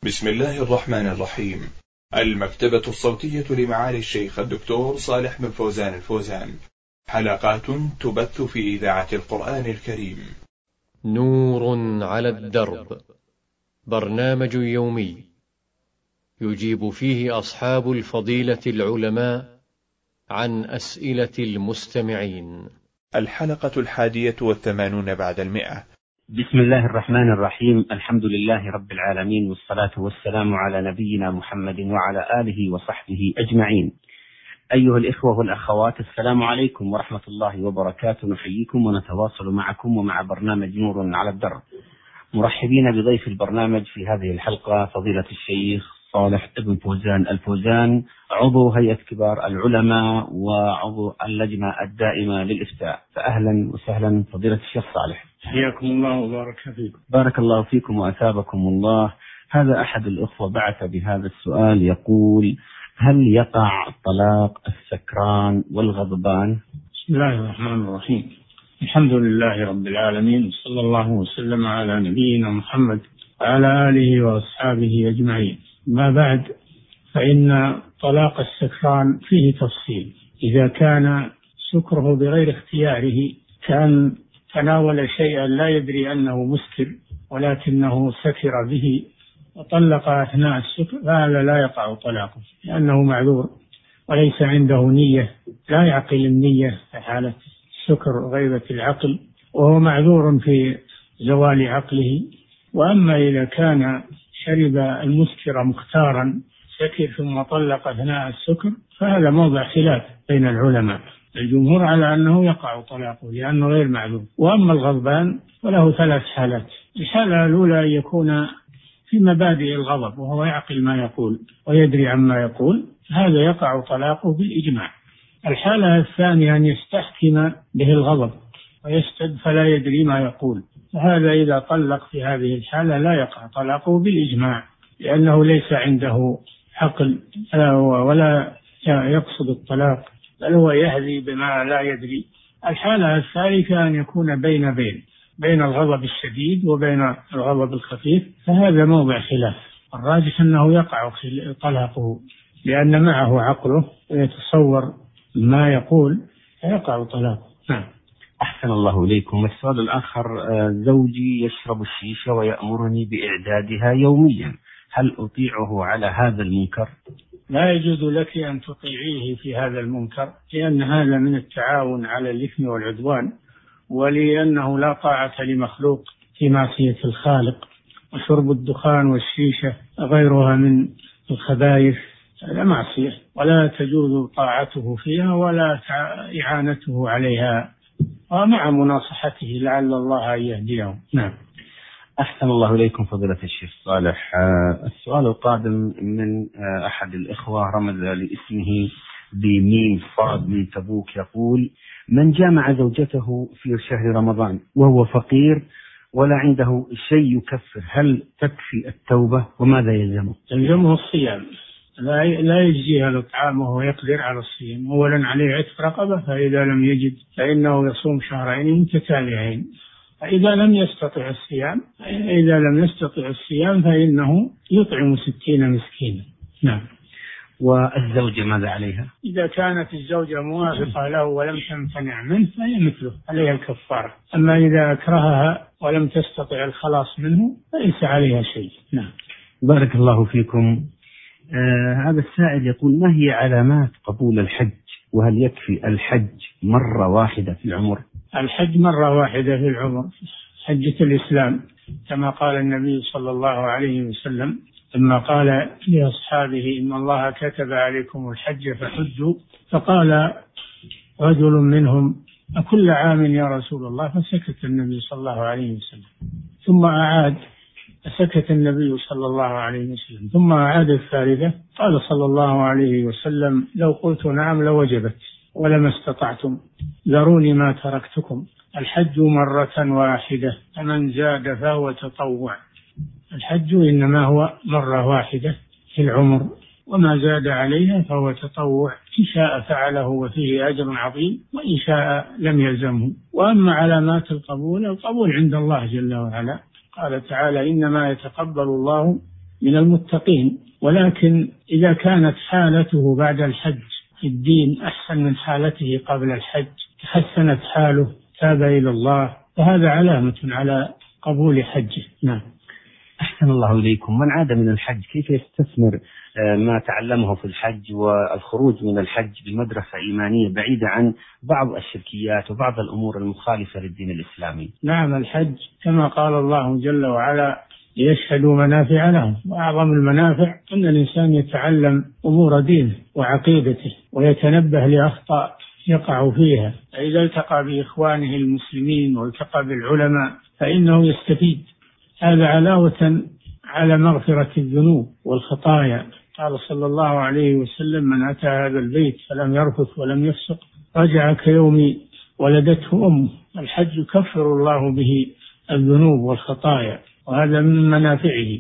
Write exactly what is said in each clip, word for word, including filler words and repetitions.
بسم الله الرحمن الرحيم. المكتبة الصوتية لمعالي الشيخ الدكتور صالح بن فوزان الفوزان، حلقات تبث في إذاعة القرآن الكريم. نور على الدرب، برنامج يومي يجيب فيه أصحاب الفضيلة العلماء عن أسئلة المستمعين. الحلقة الحادية والثمانون بعد المئة. بسم الله الرحمن الرحيم. الحمد لله رب العالمين، والصلاة والسلام على نبينا محمد وعلى آله وصحبه أجمعين. أيها الإخوة والأخوات، السلام عليكم ورحمة الله وبركاته. نحييكم ونتواصل معكم ومع برنامج نور على الدرب، مرحبين بضيف البرنامج في هذه الحلقة فضيلة الشيخ صالح بن فوزان الفوزان، عضو هيئة كبار العلماء وعضو اللجنة الدائمة للإفتاء. فأهلا وسهلا فضيلة الشيخ صالح. حياكم الله وبارك فيكم. بارك الله فيكم وأثابكم الله. هذا أحد الأخوة بعث بهذا السؤال، يقول: هل يقع طلاق السكران والغضبان؟ بسم الله الرحمن الرحيم. الحمد لله رب العالمين، صلى الله وسلم على نبينا محمد وعلى آله وأصحابه أجمعين. ما بعد، فإن طلاق السكران فيه تفصيل. إذا كان سكره بغير اختياره، كان تناول شيئا لا يدري أنه مسكر ولكنه سكر به وطلق أثناء السكر، فهذا لا يقع طلاقه لأنه معذور وليس عنده نية، لا يعقل النية في حالة سكر غيبة العقل، وهو معذور في زوال عقله. وأما إذا كان شرب المسكر مختارا، سكر ثم طلق أثناء السكر، فهذا موضع خلاف بين العلماء. الجمهور على أنه يقع طلاقه لأنه غير معذور. وأما الغضبان فله ثلاث حالات. الحالة الأولى أن يكون في مبادئ الغضب وهو يعقل ما يقول ويدري عما يقول، هذا يقع طلاقه بالإجماع. الحالة الثانية أن يستحكم به الغضب ويشتد فلا يدري ما يقول، فهذا إذا طلق في هذه الحالة لا يقع طلاقه بالإجماع، لأنه ليس عنده عقل ولا يقصد الطلاق، بل هو يهذي بما لا يدري. الحالة الثالثة أن يكون بين بين بين الغضب الشديد وبين الغضب الخفيف، فهذا موضع خلاف. الراجح أنه يقع طلاقه لأن معه عقله ويتصور ما يقول، فيقع طلاقه. نعم. أحسن الله إليكم. السؤال الآخر: زوجي يشرب الشيشة ويأمرني بإعدادها يوميا، هل أطيعه على هذا المنكر؟ لا يجوز لك أن تطيعيه في هذا المنكر، لأن هذا من التعاون على الإثم والعدوان، ولأنه لا طاعة لمخلوق في معصية الخالق. وشرب الدخان والشيشة غيرها من الخبائث لا معصية، ولا تجوز طاعته فيها ولا إعانته عليها، ومع مناصحته لعل الله أن يهديهم. نعم. أحسن الله إليكم فضيلة الشيخ صالح. السؤال القادم من أحد الإخوة، رمز لاسمه بميم صاد من تبوك، يقول: من جامع زوجته في شهر رمضان وهو فقير ولا عنده شيء يكفر، هل تكفي التوبة وماذا يلزمه؟ يلزمه الصيام، لا لا يجزيها الإطعام وهو يقدر على الصيام. أولا عليه عتق رقبة، فإذا لم يجد فإنه يصوم شهرين متتاليين. فإذا لم يستطع الصيام إذا لم يستطع الصيام فإنه يطعم ستين مسكينا. نعم. والزوجة ماذا عليها؟ إذا كانت الزوجة موافقة له ولم تمتنع منه فهي مثله، عليها الكفارة. أما إذا أكرهها ولم تستطع الخلاص منه فليس عليها شيء. نعم. بارك الله فيكم. آه هذا السائل يقول: ما هي علامات قبول الحج؟ وهل يكفي الحج مرة واحدة في العمر؟ الحج مرة واحدة في العمر، حجة الإسلام، كما قال النبي صلى الله عليه وسلم لما قال لأصحابه: إن الله كتب عليكم الحج فحجوا. فقال رجل منهم: أكل عام يا رسول الله؟ فسكت النبي صلى الله عليه وسلم، ثم أعاد، فسكت النبي صلى الله عليه وسلم، ثم أعاد الثالثة. قال صلى الله عليه وسلم: لو قلت نعم لوجبت ولما استطعتم، ذروني ما تركتكم. الحج مرة واحدة، فمن زاد فهو تطوع. الحج إنما هو مرة واحدة في العمر، وما زاد عليها فهو تطوع، إن شاء فعله وفيه أجر عظيم، وإن شاء لم يلزمه. وأما علامات القبول، القبول عند الله جل وعلا، قال تعالى: إنما يتقبل الله من المتقين، ولكن إذا كانت حالته بعد الحج في الدين أحسن من حالته قبل الحج، تحسنت حاله، تاب إلى الله، فهذا علامة على قبول حجه. نعم. أحسن الله إليكم. من عاد من الحج كيف يستثمر ما تعلمه في الحج والخروج من الحج بمدرسة إيمانية بعيدة عن بعض الشركيات وبعض الأمور المخالفة للدين الإسلامي؟ نعم، الحج كما قال الله جل وعلا ليشهدوا منافع لهم، وأعظم المنافع أن الإنسان يتعلم أمور دينه وعقيدته ويتنبه لأخطاء يقع فيها، فإذا التقى بإخوانه المسلمين والتقى بالعلماء فإنه يستفيد. هذا علاوة على مغفرة الذنوب والخطايا. قال صلى الله عليه وسلم: من أتى هذا البيت فلم يرفث ولم يفسق رجع كيوم ولدته أمه. الحج يكفر الله به الذنوب والخطايا، وهذا من منافعه.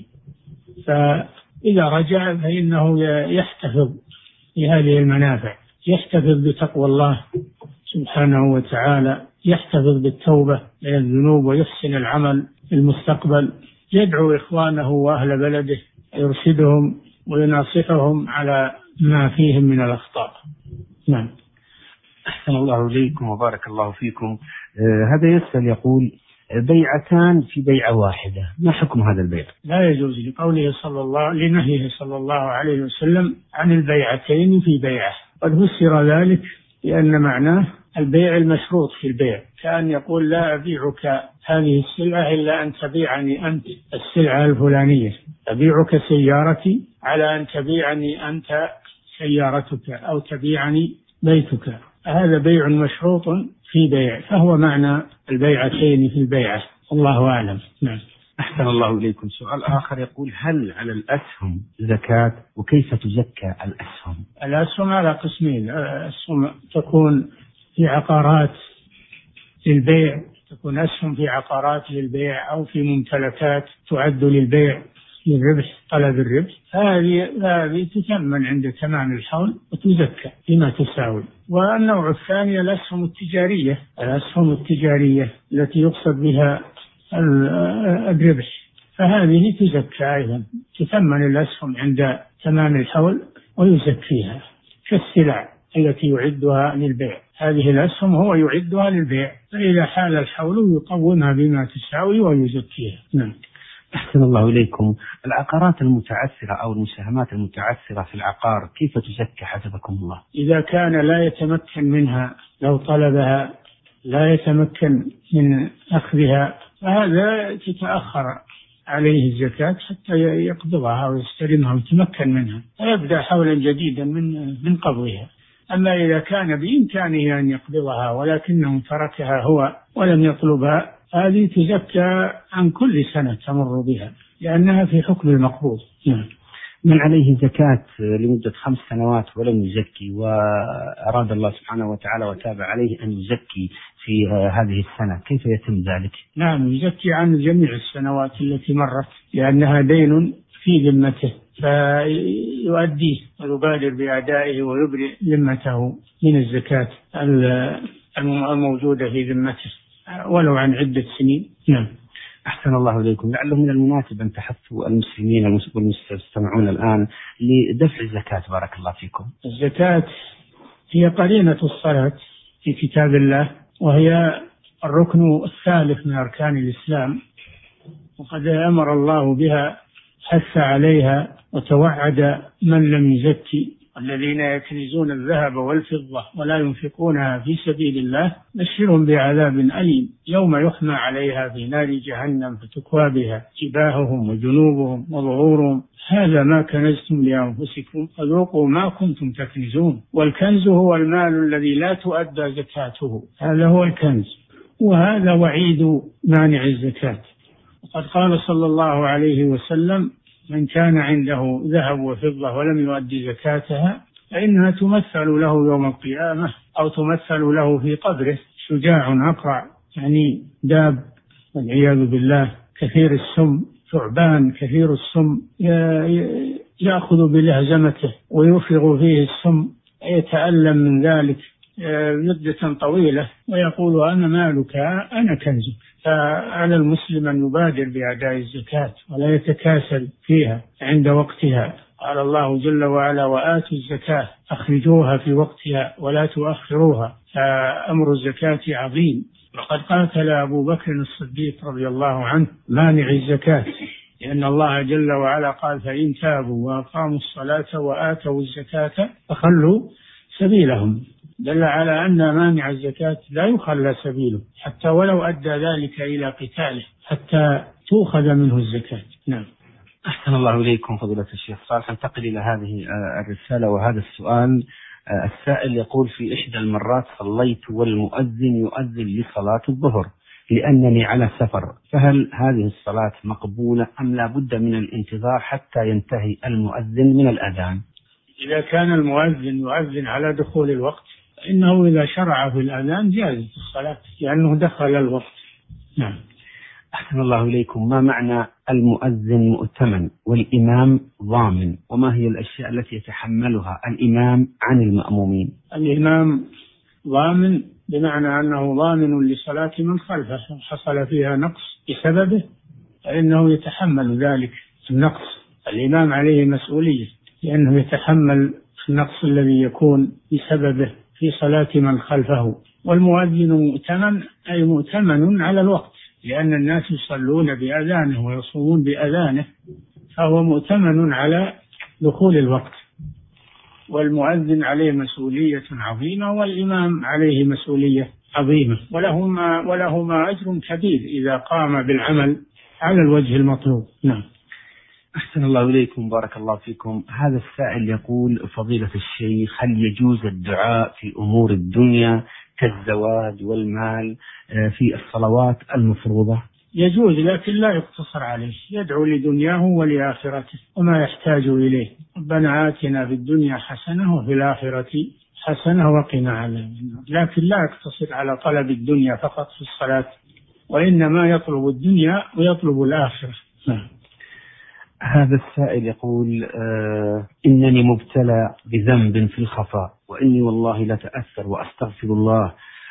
فإذا رجع فإنه يحتفظ بهذه المنافع، يحتفظ بتقوى الله سبحانه وتعالى، يحتفظ بالتوبة من الذنوب ويحسن العمل في المستقبل، يدعو إخوانه وأهل بلده، يرشدهم ويناصحهم على ما فيهم من الأخطاء. نعم. أحسن الله إليكم وبارك الله فيكم. آه هذا يسأل يقول: بيعتان في بيعة واحدة، ما حكم هذا البيع؟ لا يجوز، لقوله صلى الله لنهيه صلى الله عليه وسلم عن البيعتين في بيعة. قد فسر ذلك لأن معناه البيع المشروط في البيع، كأن يقول: لا أبيعك هذه السلعة إلا أن تبيعني أنت السلعة الفلانية، أبيعك سيارتي على أن تبيعني أنت سيارتك، أو تبيعني بيتك. هذا بيع مشروط في بيع، فهو معنى البيعتين في البيعة. الله أعلم. نعم. أحسن الله إليكم. سؤال آخر يقول: هل على الأسهم زكاة، وكيف تزكى الأسهم؟ الأسهم على قسمين: أسهم تكون في عقارات للبيع، تكون أسهم في عقارات للبيع أو في ممتلكات تعد للبيع للربح، طلب الربح، هذه هذه تثمن عند تمام الحول وتزكى بما تساوي. والنوع الثاني الأسهم التجارية، الأسهم التجارية التي يقصد بها الربح، فهذه تزكى أيضا، تثمن الأسهم عند تمام الحول ويزكيها، كالسلع التي يعدها للبيع. هذه الأسهم هو يعدها للبيع، فإذا حال الحول يقومها بما تساوي ويزكيها. نعم. أحسن الله إليكم. العقارات المتعثرة أو المساهمات المتعثرة في العقار كيف تزكى حسبكم الله؟ إذا كان لا يتمكن منها، لو طلبها لا يتمكن من أخذها، فهذا تتأخر عليه الزكاة حتى يقبضها ويستلمها ويتمكن منها، فيبدأ حولا جديدا من من قبضها. أما إذا كان بإمكانه أن يقبضها ولكنه تركها هو ولم يطلبها، هذه تزكى عن كل سنة تمر بها، لأنها في حكم المقبوض. نعم. من عليه زكاة لمدة خمس سنوات ولم يزكي، وأراد الله سبحانه وتعالى وتاب عليه أن يزكي في هذه السنة، كيف يتم ذلك؟ نعم، يزكي عن جميع السنوات التي مرت، لأنها دين في ذمته، فيؤديه ويبادر بأدائه ويبرئ ذمته من الزكاة الموجودة في ذمته ولو عن عدة سنين. نعم. أحسن الله إليكم. لعله من المناسب أن تحثوا المسلمين والمستمعون الآن لدفع الزكاة. بارك الله فيكم. الزكاة هي قرينة الصلاة في كتاب الله، وهي الركن الثالث من أركان الإسلام، وقد أمر الله بها، حث عليها وتوعد من لم يزكي: الذين يكنزون الذهب والفضة ولا ينفقونها في سبيل الله بشرهم بعذاب أليم يوم يحمى عليها في نار جهنم فتكوى بها جباههم وجنوبهم وظهورهم هذا ما كنزتم لأنفسكم فذوقوا ما كنتم تكنزون. والكنز هو المال الذي لا تؤدى زكاته، هذا هو الكنز، وهذا وعيد مانع الزكاة. وقد قال صلى الله عليه وسلم: من كان عنده ذهب وفضة ولم يؤدي زكاتها فإنها تمثل له يوم القيامة، أو تمثل له في قبره شجاع أقرع، يعني داب والعياذ بالله، كثير السم، ثعبان كثير السم، يأخذ بلهزمته ويفرغ فيه السم، يتألم من ذلك مدة طويلة ويقول أنا مالك أنا كنزك. فعلى المسلم أن يبادر بأداء الزكاة ولا يتكاسل فيها عند وقتها. قال الله جل وعلا وآتوا الزكاة أخرجوها في وقتها ولا تؤخروها. فأمر الزكاة عظيم، وقد قاتل أبو بكر الصديق رضي الله عنه مانع الزكاة، لأن الله جل وعلا قال فإن تابوا وأقاموا الصلاة وآتوا الزكاة فخلوا سبيلهم. دل على أن مانع الزكاة لا يخلى سبيله حتى ولو أدى ذلك إلى قتاله حتى تؤخذ منه الزكاة. نعم. أحسن الله إليكم فضيلة الشيخ صالح. انتقل إلى هذه الرسالة وهذا السؤال. السائل يقول في إحدى المرات صليت والمؤذن يؤذن لصلاة الظهر لأنني على سفر، فهل هذه الصلاة مقبولة أم لا بد من الانتظار حتى ينتهي المؤذن من الأذان؟ إذا كان المؤذن يؤذن على دخول الوقت فإنه إذا شرع في الأذان جازت الصلاة لأنه دخل الوقت. نعم. أحسن الله إليكم. ما معنى المؤذن مؤتمن والإمام ضامن، وما هي الأشياء التي يتحملها الإمام عن المأمومين؟ الإمام ضامن بمعنى أنه ضامن لصلاة من خلفه حصل فيها نقص بسببه فإنه يتحمل ذلك النقص. الإمام عليه مسؤولية لأنه يتحمل النقص الذي يكون بسببه في صلاة من خلفه. والمؤذن مؤتمن أي مؤتمن على الوقت، لأن الناس يصلون بأذانه ويصومون بأذانه، فهو مؤتمن على دخول الوقت. والمؤذن عليه مسؤولية عظيمة والإمام عليه مسؤولية عظيمة، ولهما, ولهما أجر كبير إذا قام بالعمل على الوجه المطلوب. نعم. أحسن الله إليكم بارك الله فيكم. هذا السائل يقول فضيلة الشيخ هل يجوز الدعاء في أمور الدنيا كالزواج والمال في الصلوات المفروضة؟ يجوز، لكن لا يقتصر عليه، يدعو لدنياه ولآخرته وما يحتاج إليه. ربنا آتنا في الدنيا حسنة وفي الآخرة حسنة وقنا عذاب النار. لكن لا يقتصر على طلب الدنيا فقط في الصلاة، وإنما يطلب الدنيا ويطلب الآخرة. نعم. هذا السائل يقول آه إنني مبتلى بذنب في الخفاء، وإني والله لا تأثر وأستغفر الله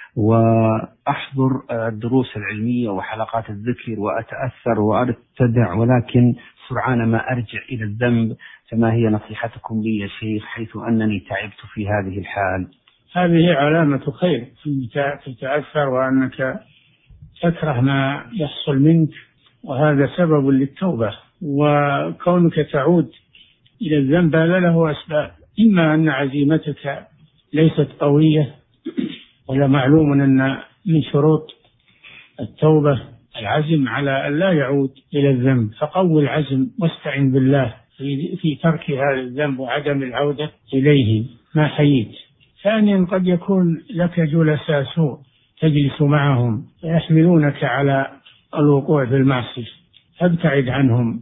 وأحضر الدروس العلمية وحلقات الذكر وأتأثر وأرتدع، ولكن سرعان ما أرجع إلى الذنب، فما هي نصيحتكم لي يا شيخ حيث أنني تعبت في هذه الحال؟ هذه علامة خير تتأثر وأنك تكره ما يحصل منك، وهذا سبب للتوبة. وكونك تعود إلى الذنب هذا له أسباب، إما أن عزيمتك ليست قوية، ولا معلوم أن من شروط التوبة العزم على أن لا يعود إلى الذنب، فقوي العزم واستعن بالله في, في ترك هذا الذنب وعدم العودة إليه ما حييت. ثانيا قد يكون لك جلساء سوء تجلس معهم فيحملونك على الوقوع في المعصية، ابتعد عنهم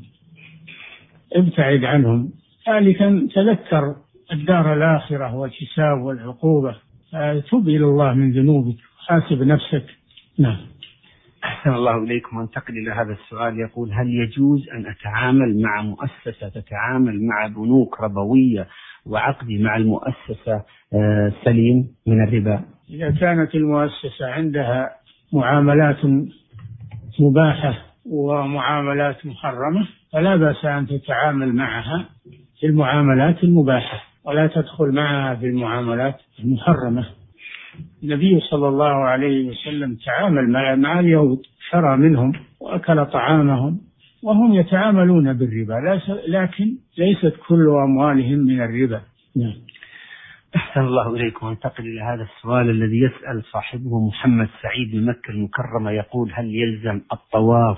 ابتعد عنهم. ثالثا تذكر الدار الآخرة والحساب والعقوبة، فتوب إلى الله من ذنوبك، حاسب نفسك. نعم. أحسن الله إليكم. وانتقل إلى هذا السؤال يقول هل يجوز أن أتعامل مع مؤسسة تتعامل مع بنوك ربوية وعقدي مع المؤسسة سليم من الربا؟ إذا كانت المؤسسة عندها معاملات مباحة ومعاملات محرمة فلا بأس أن تتعامل معها في المعاملات المباحة ولا تدخل معها في المعاملات المحرمة. النبي صلى الله عليه وسلم تعامل مع, مع اليهود، شرى منهم وأكل طعامهم وهم يتعاملون بالربا، لكن ليست كل أموالهم من الربا. نعم. أحسن الله إليكم. وانتقل إلى هذا السؤال الذي يسأل صاحبه محمد سعيد من مكة المكرمة يقول هل يلزم الطواف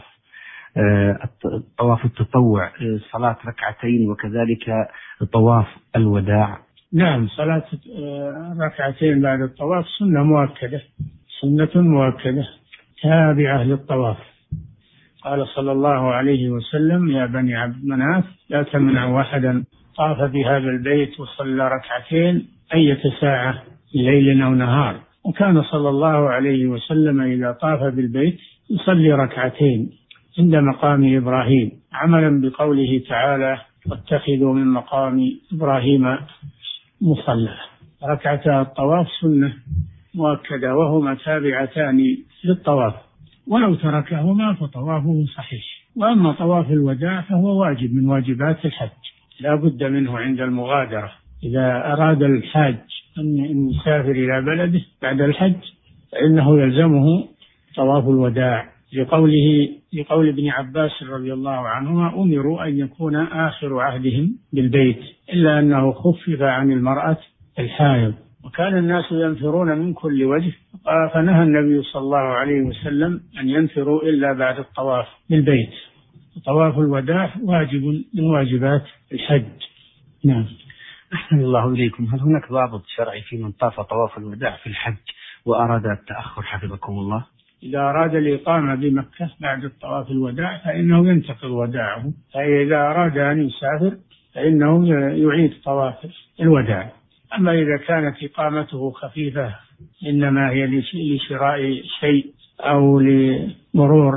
طواف التطوع صلاة ركعتين وكذلك طواف الوداع؟ نعم، صلاة ركعتين بعد الطواف سنة مؤكدة سنة مؤكدة تابعة للطواف. قال صلى الله عليه وسلم يا بني عبد مناف لا تمنعوا أحدا طاف بهذا البيت وصلى ركعتين أية ساعة ليل أو نهار. وكان صلى الله عليه وسلم إذا طاف بالبيت يصلي ركعتين عند مقام إبراهيم عملا بقوله تعالى واتخذوا من مقام إبراهيم مصلى. ركعتا الطواف سنة مؤكدة وهما تابعتان للطواف، ولو تركهما فطوافه صحيح. وأما طواف الوداع فهو واجب من واجبات الحج، لا بد منه عند المغادرة. إذا أراد الحاج أن يسافر إلى بلده بعد الحج فإنه يلزمه طواف الوداع، لقوله لقول ابن عباس رضي الله عنهما: أمروا أن يكون آخر عهدهم بالبيت، إلا أنه خفف عن المرأة الحائض، وكان الناس ينفرون من كل وجه، فنهى النبي صلى الله عليه وسلم أن ينفروا إلا بعد الطواف بالبيت. طواف الوداع واجب من واجبات الحج. نعم. أحسن الله إليكم. هل هناك ضابط شرعي في من طاف طواف الوداع في الحج وأراد التأخر حفظكم الله؟ إذا أراد الإقامة بمكة بعد الطواف الوداع فإنه ينتقل وداعه، فإذا أراد أن يسافر فإنه يعيد طواف الوداع. أما إذا كانت إقامته خفيفة إنما هي لشراء شيء أو لمرور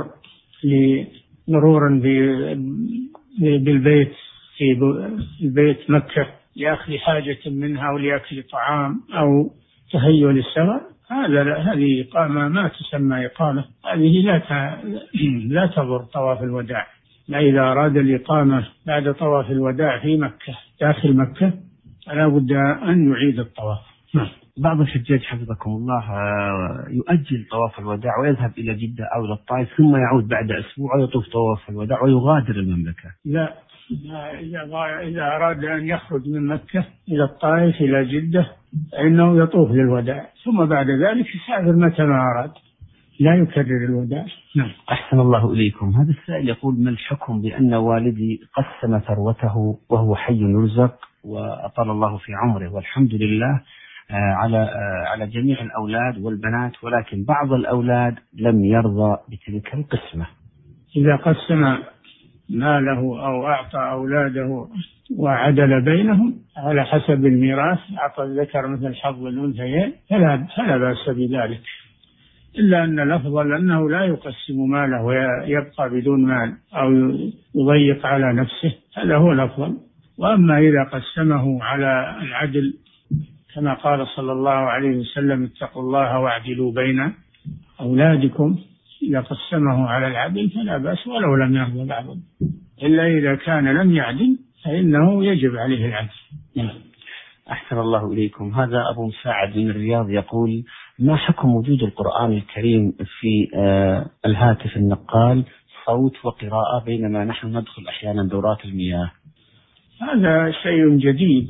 لمرور بالبيت في البيت مكة لأخذ حاجة منها أو لأكل طعام أو تهيئ للسفر، هذا هذه إقامة ما تسمى إقامة، هذه لا لا تضر طواف الوداع. لا، إذا أراد الإقامة بعد طواف الوداع في مكة داخل مكة فلا بد أن يعيد الطواف. بعض الحجاج حفظكم الله يؤجل طواف الوداع ويذهب إلى جدة أو إلى الطائف ثم يعود بعد أسبوع ويطوف طواف الوداع ويغادر المملكة. لا، إذا أراد أن يخرج من مكة إلى الطائف إلى جدة فإنه يطوف للوداع، ثم بعد ذلك يسافر متى ما أراد، لا يكرر الوداع. نعم. أحسن الله إليكم. هذا السائل يقول: ما الحكم بأن والدي قسم ثروته وهو حي يرزق وأطال الله في عمره والحمد لله على على جميع الأولاد والبنات، ولكن بعض الأولاد لم يرضى بتلك القسمة؟ إذا قسم ماله أو أعطى أولاده وعدل بينهم على حسب الميراث، أعطى الذكر مثل حظ الأنثيين، فلا فلا بأس بذلك، إلا أن الأفضل أنه لا يقسم ماله ويبقى بدون مال أو يضيق على نفسه، هذا هو الأفضل. وأما إذا قسمه على العدل كما قال صلى الله عليه وسلم: اتقوا الله واعدلوا بين أولادكم، إذا قسمه على العدل فلا بأس ولو لم يرضى بعضهم، إلا إذا كان لم يعدل فإنه يجب عليه العدل. أحسن الله إليكم. هذا أبو مساعد من الرياض يقول: ما حكم وجود القرآن الكريم في الهاتف النقال صوت وقراءة بينما نحن ندخل أحيانا دورات المياه؟ هذا شيء جديد،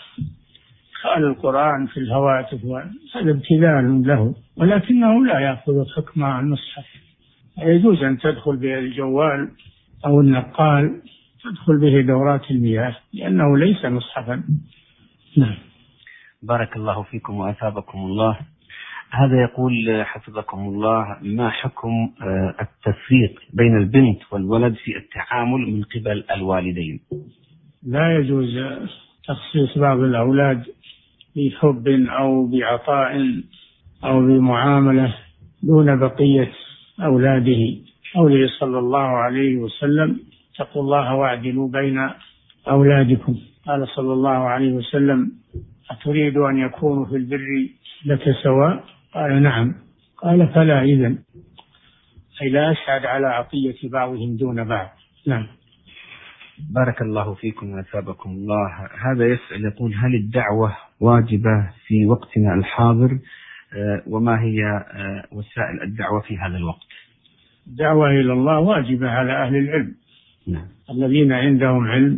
وخال القرآن في الهواتف هذا ابتذال له، ولكنه لا يأخذ حكم المصحف. يجوز أن تدخل به الجوال أو النقال، تدخل به دورات المياه لأنه ليس مصحفا. نعم. بارك الله فيكم وأثابكم الله. هذا يقول حفظكم الله: ما حكم التفريق بين البنت والولد في التعامل من قبل الوالدين؟ لا يجوز تخصيص بعض الأولاد بحب أو بعطاء أو بمعاملة دون بقية أولاده. قوله صلى الله عليه وسلم: اتقوا الله واعدلوا بين أولادكم. قال صلى الله عليه وسلم: أتريد أن يكونوا في البر لك سواء؟ قال: نعم. قال: فلا إذن، أي لا أشهد على عطية بعضهم دون بعض. نعم. بارك الله فيكم وأثابكم الله. هذا يسأل يقول: هل الدعوة واجبة في وقتنا الحاضر، وما هي وسائل الدعوة في هذا الوقت؟ الدعوة إلى الله واجبة على أهل العلم. نعم. الذين عندهم علم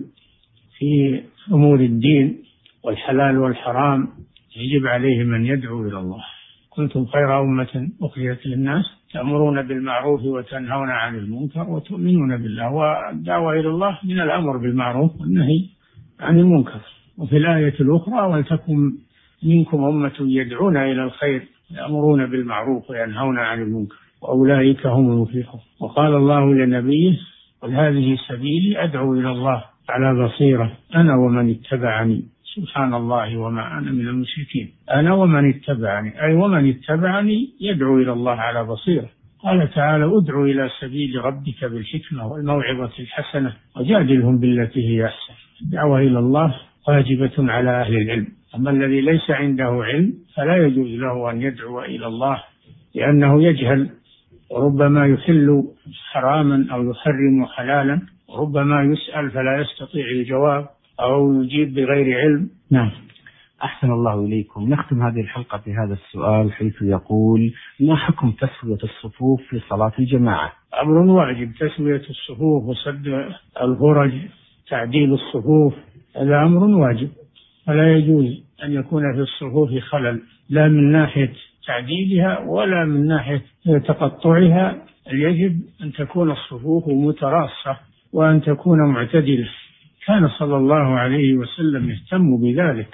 في أمور الدين والحلال والحرام يجب عليهم أن يدعوا إلى الله. كنتم خير أمة أخرجت للناس تأمرون بالمعروف وتنهون عن المنكر وتؤمنون بالله. والدعوة إلى الله من الأمر بالمعروف والنهي عن المنكر. وفي الآية الأخرى: ولتكن منكم أمة يدعون إلى الخير يأمرون بالمعروف وينهون عن المنكر وأولئك هم المفلحون. وقال الله لنبيه: قل هذه سبيلي أدعو إلى الله على بصيرة أنا ومن اتبعني سبحان الله وما أنا من المشركين. أنا ومن اتبعني، أي ومن اتبعني يدعو إلى الله على بصيرة. قال تعالى: ادعو إلى سبيل ربك بالحكمة والموعظة الحسنة وجادلهم بالتي هي أحسن. الدعوة إلى الله واجبة على أهل العلم. أما الذي ليس عنده علم فلا يجوز له أن يدعو إلى الله، لأنه يجهل، وربما يحل حراما أو يحرم حلالا، وربما يسأل فلا يستطيع الجواب أو يجيب بغير علم. نعم. أحسن الله إليكم. نختم هذه الحلقة بهذا السؤال حيث يقول: ما حكم تسوية الصفوف في صلاة الجماعة؟ أمر واجب تسوية الصفوف وسد الفرج، تعديل الصفوف، هذا أمر واجب، فلا يجوز أن يكون في الصفوف خلل، لا من ناحية تعديلها ولا من ناحية تقطعها. يجب أن تكون الصفوف متراصة وأن تكون معتدلة. كان صلى الله عليه وسلم يهتم بذلك،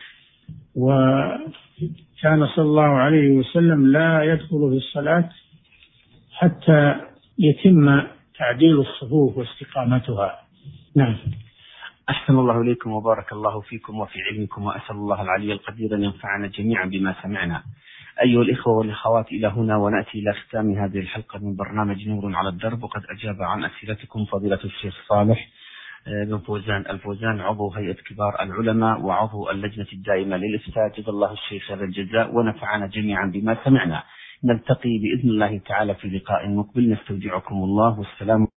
وكان صلى الله عليه وسلم لا يدخل في الصلاة حتى يتم تعديل الصفوف واستقامتها. نعم. أحسن الله إليكم وبارك الله فيكم وفي علمكم، وأسأل الله العلي القدير أن ينفعنا جميعا بما سمعنا. أيها الإخوة والأخوات، إلى هنا ونأتي إلى ختام هذه الحلقة من برنامج نور على الدرب، وقد أجاب عن أسئلتكم فضيلة الشيخ صالح بن فوزان الفوزان، عضو هيئة كبار العلماء وعضو اللجنة الدائمة للإفتاء، جزا الله الشيخ خير الجزاء ونفعنا جميعا بما سمعنا. نلتقي بإذن الله تعالى في لقاء مقبل، نستودعكم الله والسلام.